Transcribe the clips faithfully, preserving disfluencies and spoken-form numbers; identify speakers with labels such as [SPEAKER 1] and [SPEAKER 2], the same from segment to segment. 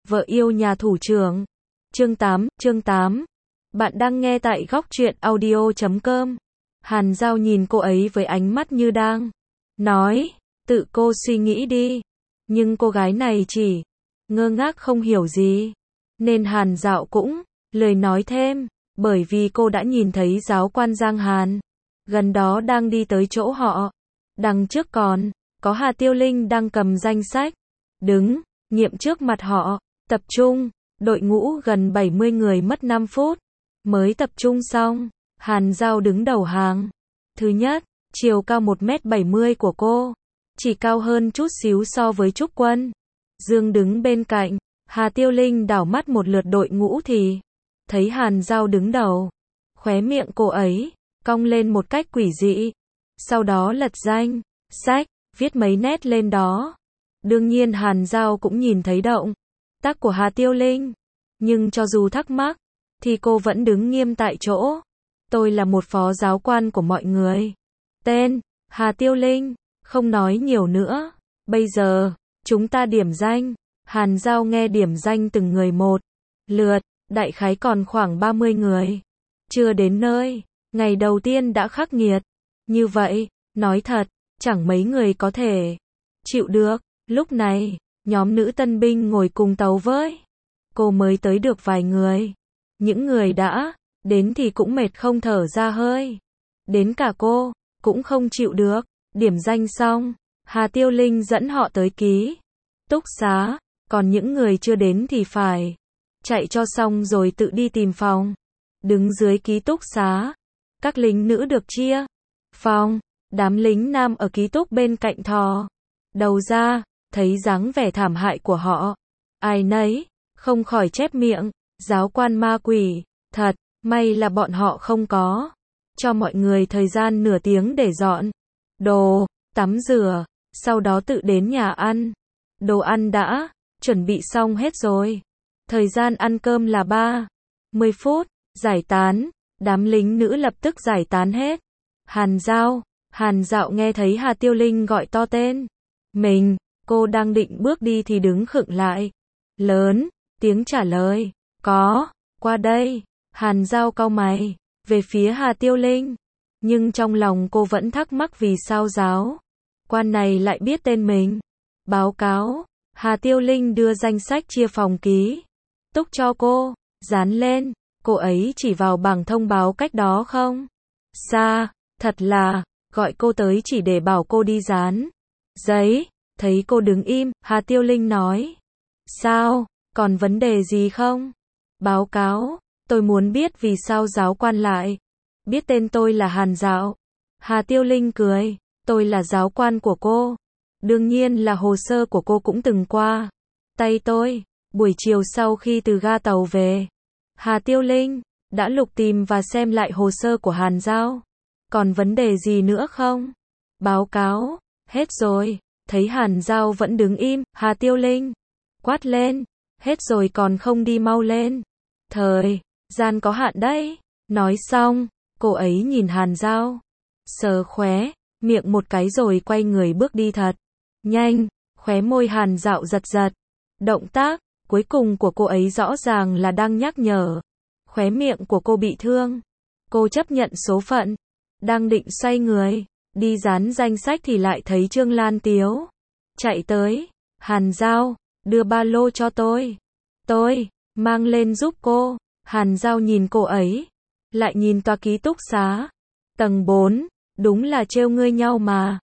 [SPEAKER 1] Vợ yêu nhà thủ trưởng. Chương tám, chương tám. Bạn đang nghe tại góc truyện audio chấm com. Hàn Giao nhìn cô ấy với ánh mắt như đang nói, tự cô suy nghĩ đi. Nhưng cô gái này chỉ ngơ ngác không hiểu gì. Nên Hàn Dạo cũng lời nói thêm, bởi vì cô đã nhìn thấy giáo quan Giang Hàn gần đó đang đi tới chỗ họ. Đằng trước còn có Hà Tiêu Linh đang cầm danh sách, đứng nghiệm trước mặt họ. Tập trung, đội ngũ gần bảy mươi người mất năm phút mới tập trung xong. Hàn Giao đứng đầu hàng. Thứ nhất, chiều cao một mét bảy mươi của cô chỉ cao hơn chút xíu so với Trúc Quân Dương đứng bên cạnh. Hà Tiêu Linh đảo mắt một lượt đội ngũ thì thấy Hàn Giao đứng đầu. Khóe miệng cô ấy cong lên một cách quỷ dị. Sau đó lật danh sách, viết mấy nét lên đó. Đương nhiên Hàn Giao cũng nhìn thấy động tác của Hà Tiêu Linh. Nhưng cho dù thắc mắc, thì cô vẫn đứng nghiêm tại chỗ. Tôi là một phó giáo quan của mọi người. Tên, Hà Tiêu Linh. Không nói nhiều nữa. Bây giờ, chúng ta điểm danh. Hàn Giao nghe điểm danh từng người một lượt, đại khái còn khoảng ba mươi người. Chưa đến nơi, ngày đầu tiên đã khắc nghiệt. Như vậy, nói thật, chẳng mấy người có thể chịu được. Lúc này, nhóm nữ tân binh ngồi cùng tàu với cô mới tới được vài người. Những người đã đến thì cũng mệt không thở ra hơi. Đến cả cô cũng không chịu được. Điểm danh xong, Hà Tiêu Linh dẫn họ tới ký túc xá. Còn những người chưa đến thì phải chạy cho xong rồi tự đi tìm phòng. Đứng dưới ký túc xá, các lính nữ được chia phòng. Đám lính nam ở ký túc bên cạnh thò đầu ra, thấy dáng vẻ thảm hại của họ. Ai nấy không khỏi chép miệng, giáo quan ma quỷ, thật, may là bọn họ không có cho mọi người thời gian nửa tiếng để dọn đồ, tắm rửa, sau đó tự đến nhà ăn. Đồ ăn đã chuẩn bị xong hết rồi. Thời gian ăn cơm là ba mươi phút, giải tán. Đám lính nữ lập tức giải tán hết. Hàn Giao, Hàn Dạo nghe thấy Hà Tiêu Linh gọi to tên mình, cô đang định bước đi thì đứng khựng lại. Lớn tiếng trả lời, có, qua đây. Hàn Giao cau mày về phía Hà Tiêu Linh, nhưng trong lòng cô vẫn thắc mắc vì sao giáo quan này lại biết tên mình. Báo cáo. Hà Tiêu Linh đưa danh sách chia phòng ký túc cho cô, dán lên. Cô ấy chỉ vào bảng thông báo cách đó không xa. Thật là, gọi cô tới chỉ để bảo cô đi dán giấy. Thấy cô đứng im, Hà Tiêu Linh nói, sao, còn vấn đề gì không? Báo cáo, tôi muốn biết vì sao giáo quan lại biết tên tôi là Hàn Dạo. Hà Tiêu Linh cười, tôi là giáo quan của cô. Đương nhiên là hồ sơ của cô cũng từng qua tay tôi. Buổi chiều sau khi từ ga tàu về, Hà Tiêu Linh đã lục tìm và xem lại hồ sơ của Hàn Giao. Còn vấn đề gì nữa không? Báo cáo, hết rồi. Thấy Hàn Giao vẫn đứng im, Hà Tiêu Linh quát lên, hết rồi còn không đi mau lên. Thời gian có hạn đấy. Nói xong, cô ấy nhìn Hàn Giao, sờ khóe miệng một cái rồi quay người bước đi thật nhanh. Khóe môi Hàn Dạo giật giật. Động tác cuối cùng của cô ấy rõ ràng là đang nhắc nhở. Khóe miệng của cô bị thương. Cô chấp nhận số phận. Đang định xoay người đi dán danh sách thì lại thấy Trương Lan Tiếu chạy tới. Hàn Giao, đưa ba lô cho tôi. Tôi mang lên giúp cô. Hàn Giao nhìn cô ấy, lại nhìn tòa ký túc xá tầng bốn. Đúng là trêu ngươi nhau mà.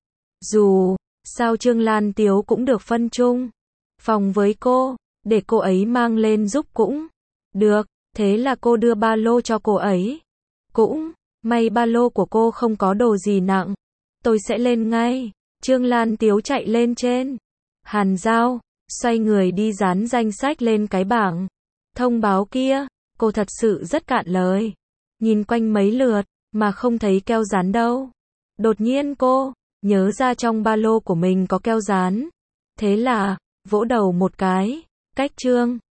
[SPEAKER 1] Dù sao Trương Lan Tiếu cũng được phân chung phòng với cô, để cô ấy mang lên giúp cũng được. Thế là cô đưa ba lô cho cô ấy. Cũng may ba lô của cô không có đồ gì nặng. Tôi sẽ lên ngay. Trương Lan Tiếu chạy lên trên. Hàn Giao xoay người đi dán danh sách lên cái bảng thông báo kia. Cô thật sự rất cạn lời. Nhìn quanh mấy lượt mà không thấy keo dán đâu. Đột nhiên cô nhớ ra trong ba lô của mình có keo dán. Thế là vỗ đầu một cái. Cách Trương